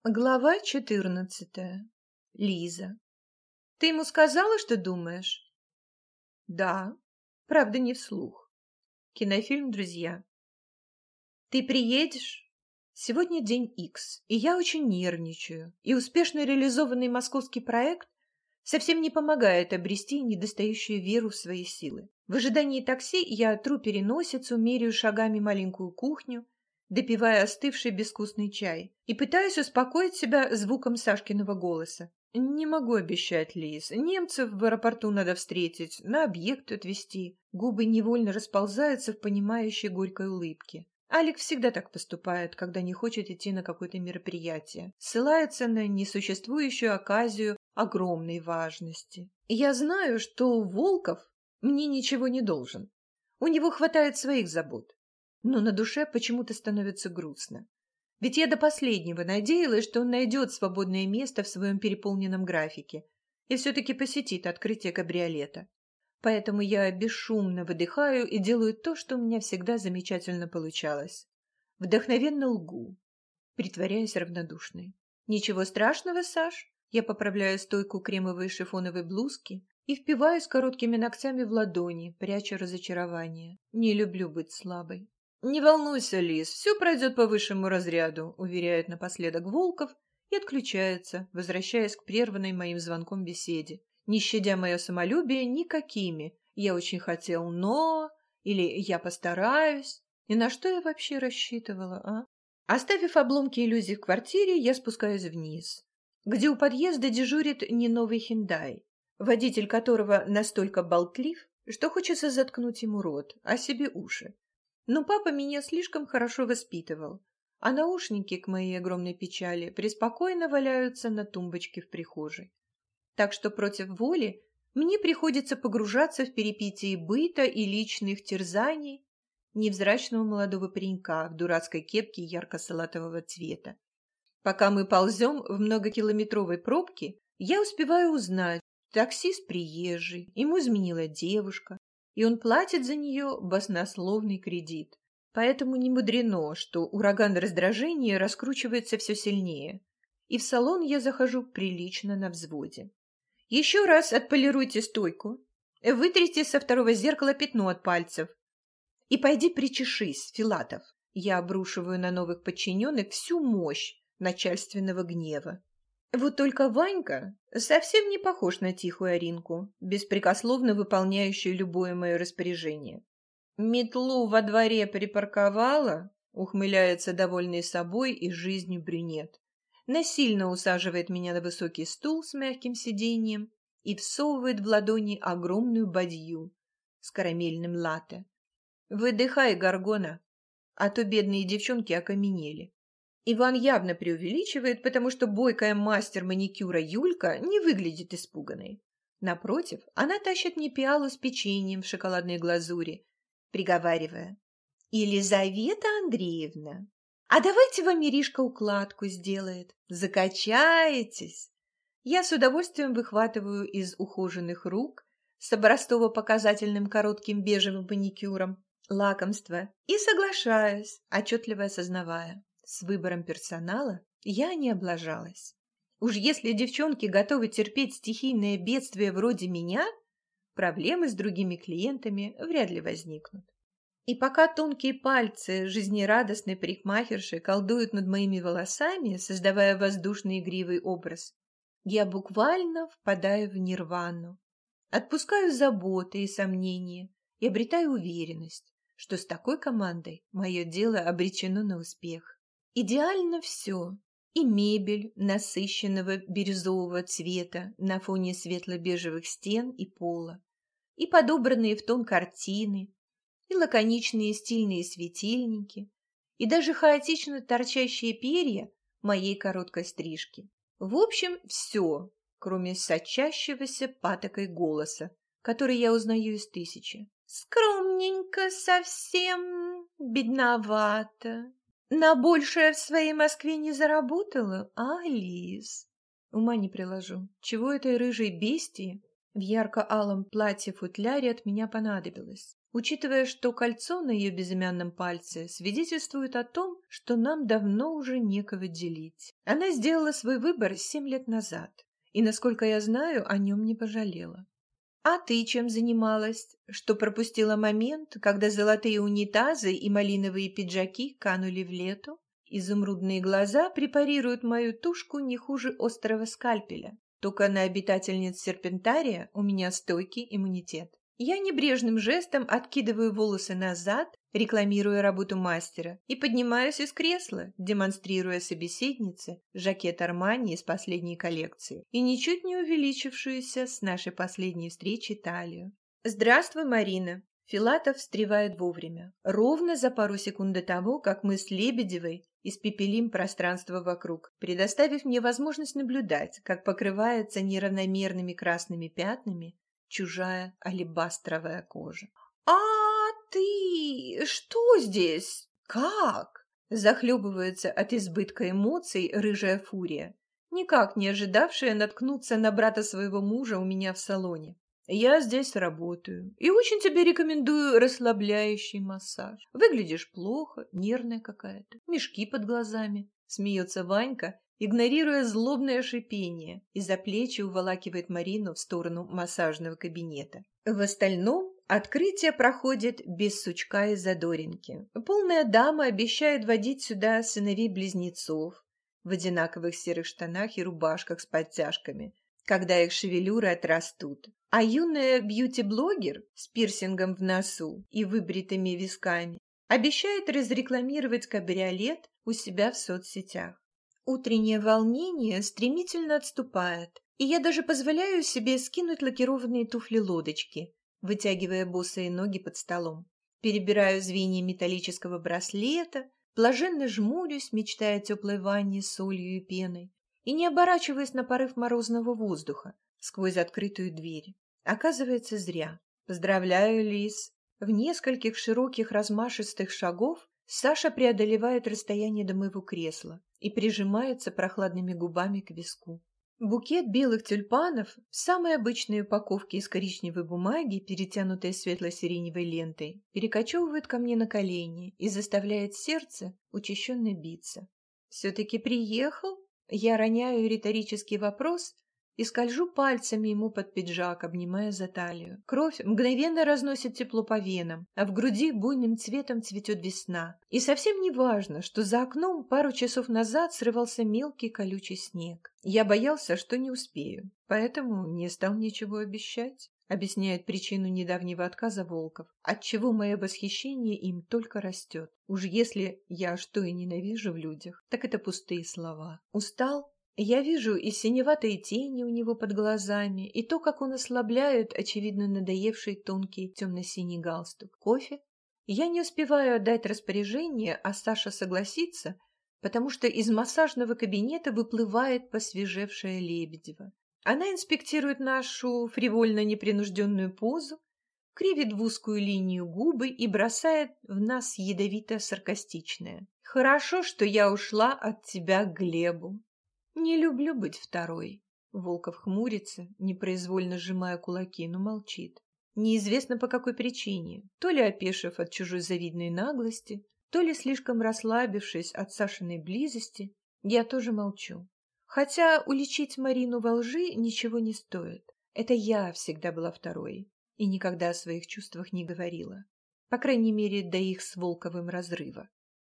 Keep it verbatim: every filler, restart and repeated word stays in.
Глава четырнадцатая. Лиза. Ты ему сказала, что думаешь? Да. Правда, не вслух. Кинофильм «Друзья». Ты приедешь? Сегодня день Икс, и я очень нервничаю. И успешно реализованный московский проект совсем не помогает обрести недостающую веру в свои силы. В ожидании такси я тру переносицу, меряю шагами маленькую кухню, допивая остывший безвкусный чай, и пытаюсь успокоить себя звуком Сашкиного голоса. Не могу обещать, Лиз. Немцев в аэропорту надо встретить, на объект отвезти. Губы невольно расползаются в понимающей горькой улыбке. Алик всегда так поступает, когда не хочет идти на какое-то мероприятие. Ссылается на несуществующую оказию огромной важности. Я знаю, что Волков мне ничего не должен. У него хватает своих забот. Но на душе почему-то становится грустно. Ведь я до последнего надеялась, что он найдет свободное место в своем переполненном графике и все-таки посетит открытие кабриолета. Поэтому я бесшумно выдыхаю и делаю то, что у меня всегда замечательно получалось. Вдохновенно лгу, притворяясь равнодушной. «Ничего страшного, Саш?» Я поправляю стойку кремовой шифоновой блузки и впиваюсь короткими ногтями в ладони, пряча разочарование. Не люблю быть слабой. «Не волнуйся, Лиз, все пройдет по высшему разряду», — уверяет напоследок Волков и отключается, возвращаясь к прерванной моим звонком беседе. Не щадя мое самолюбие никакими «я очень хотел, но» или «я постараюсь». И на что я вообще рассчитывала, а? Оставив обломки иллюзий в квартире, я спускаюсь вниз, где у подъезда дежурит не новый Хендай, водитель которого настолько болтлив, что хочется заткнуть ему рот, а себе уши. Но папа меня слишком хорошо воспитывал, а наушники, к моей огромной печали, преспокойно валяются на тумбочке в прихожей. Так что против воли мне приходится погружаться в перипетии быта и личных терзаний невзрачного молодого паренька в дурацкой кепке ярко-салатового цвета. Пока мы ползем в многокилометровой пробке, я успеваю узнать, таксист приезжий, ему изменила девушка, и он платит за нее баснословный кредит. Поэтому не мудрено, что ураган раздражения раскручивается все сильнее, и в салон я захожу прилично на взводе. Еще раз отполируйте стойку, вытрите со второго зеркала пятно от пальцев и пойди причешись, Филатов. Я обрушиваю на новых подчиненных всю мощь начальственного гнева. Вот только Ванька совсем не похож на тихую Аринку, беспрекословно выполняющую любое мое распоряжение. «Метлу во дворе припарковала?» — ухмыляется довольный собой и жизнью брюнет. Насильно усаживает меня на высокий стул с мягким сиденьем и всовывает в ладони огромную бадью с карамельным латте. «Выдыхай, Горгона, а то бедные девчонки окаменели». Иван явно преувеличивает, потому что бойкая мастер маникюра Юлька не выглядит испуганной. Напротив, она тащит мне пиалу с печеньем в шоколадной глазури, приговаривая: «Елизавета Андреевна, а давайте вам Миришка укладку сделает. Закачаетесь». Я с удовольствием выхватываю из ухоженных рук с образцово-показательным коротким бежевым маникюром лакомство и соглашаюсь, отчетливо осознавая: с выбором персонала я не облажалась. Уж если девчонки готовы терпеть стихийное бедствие вроде меня, проблемы с другими клиентами вряд ли возникнут. И пока тонкие пальцы жизнерадостной парикмахерши колдуют над моими волосами, создавая воздушный игривый образ, я буквально впадаю в нирвану, отпускаю заботы и сомнения и обретаю уверенность, что с такой командой мое дело обречено на успех. Идеально все. И мебель насыщенного бирюзового цвета на фоне светло-бежевых стен и пола, и подобранные в тон картины, и лаконичные стильные светильники, и даже хаотично торчащие перья моей короткой стрижки. В общем, все, кроме сочащегося патокой голоса, который я узнаю из тысячи. «Скромненько совсем, бедновато. На большее в своей Москве не заработала, а, Лиз?» Ума не приложу, чего этой рыжей бестии в ярко-алом платье-футляре от меня понадобилось. учитывая, что кольцо на ее безымянном пальце свидетельствует о том, что нам давно уже некого делить. Она сделала свой выбор семь лет назад, и, насколько я знаю, о нем не пожалела. А ты чем занималась, что пропустила момент, когда золотые унитазы и малиновые пиджаки канули в лету? Изумрудные глаза препарируют мою тушку не хуже острого скальпеля. Только на обитательниц серпентария у меня стойкий иммунитет. Я небрежным жестом откидываю волосы назад, рекламируя работу мастера, и поднимаюсь из кресла, демонстрируя собеседнице жакет Армани из последней коллекции и ничуть не увеличившуюся с нашей последней встречи талию. «Здравствуй, Марина!» Филатов встревает вовремя, ровно за пару секунд до того, как мы с Лебедевой испепелим пространство вокруг, предоставив мне возможность наблюдать, как покрывается неравномерными красными пятнами чужая алебастровая кожа. «А ты что здесь? Как?» Захлебывается от избытка эмоций рыжая фурия, никак не ожидавшая наткнуться на брата своего мужа у меня в салоне. «Я здесь работаю и очень тебе рекомендую расслабляющий массаж. Выглядишь плохо, нервная какая-то, мешки под глазами», — смеется Ванька, игнорируя злобное шипение, и за плечи уволакивает Марину в сторону массажного кабинета. В остальном открытие проходит без сучка и задоринки. Полная дама обещает водить сюда сыновей-близнецов в одинаковых серых штанах и рубашках с подтяжками, когда их шевелюры отрастут. А юная бьюти-блогер с пирсингом в носу и выбритыми висками обещает разрекламировать кабриолет у себя в соцсетях. Утреннее волнение стремительно отступает, и я даже позволяю себе скинуть лакированные туфли-лодочки, вытягивая босые ноги под столом. Перебираю звенья металлического браслета, блаженно жмурюсь, мечтая о теплой ванне с солью и пеной, и не оборачиваясь на порыв морозного воздуха сквозь открытую дверь. Оказывается, зря. Поздравляю, Лиз. В нескольких широких размашистых шагов Саша преодолевает расстояние до моего кресла и прижимается прохладными губами к виску. Букет белых тюльпанов в самой обычной упаковке из коричневой бумаги, перетянутой светло-сиреневой лентой, перекочевывает ко мне на колени и заставляет сердце учащенно биться. «Все-таки приехал?» Я роняю риторический вопрос и скольжу пальцами ему под пиджак, обнимая за талию. Кровь мгновенно разносит тепло по венам, а в груди буйным цветом цветет весна. И совсем не важно, что за окном пару часов назад срывался мелкий колючий снег. Я боялся, что не успею, поэтому не стал ничего обещать, объясняет причину недавнего отказа Волков, отчего мое восхищение им только растет. Уж если я что и ненавижу в людях, так это пустые слова. Устал? Я вижу и синеватые тени у него под глазами, и то, как он ослабляет, очевидно, надоевший тонкий темно-синий галстук. Кофе? Я не успеваю отдать распоряжение, а Саша согласится, потому что из массажного кабинета выплывает посвежевшая Лебедева. Она инспектирует нашу фривольно-непринужденную позу, кривит в узкую линию губы и бросает в нас ядовито-саркастичное. «Хорошо, что я ушла от тебя к Глебу. Не люблю быть второй». Волков хмурится, непроизвольно сжимая кулаки, но молчит. Неизвестно по какой причине, то ли опешив от чужой завидной наглости, то ли слишком расслабившись от Сашиной близости, я тоже молчу. Хотя уличить Марину во лжи ничего не стоит. Это я всегда была второй и никогда о своих чувствах не говорила. По крайней мере, до их с Волковым разрыва.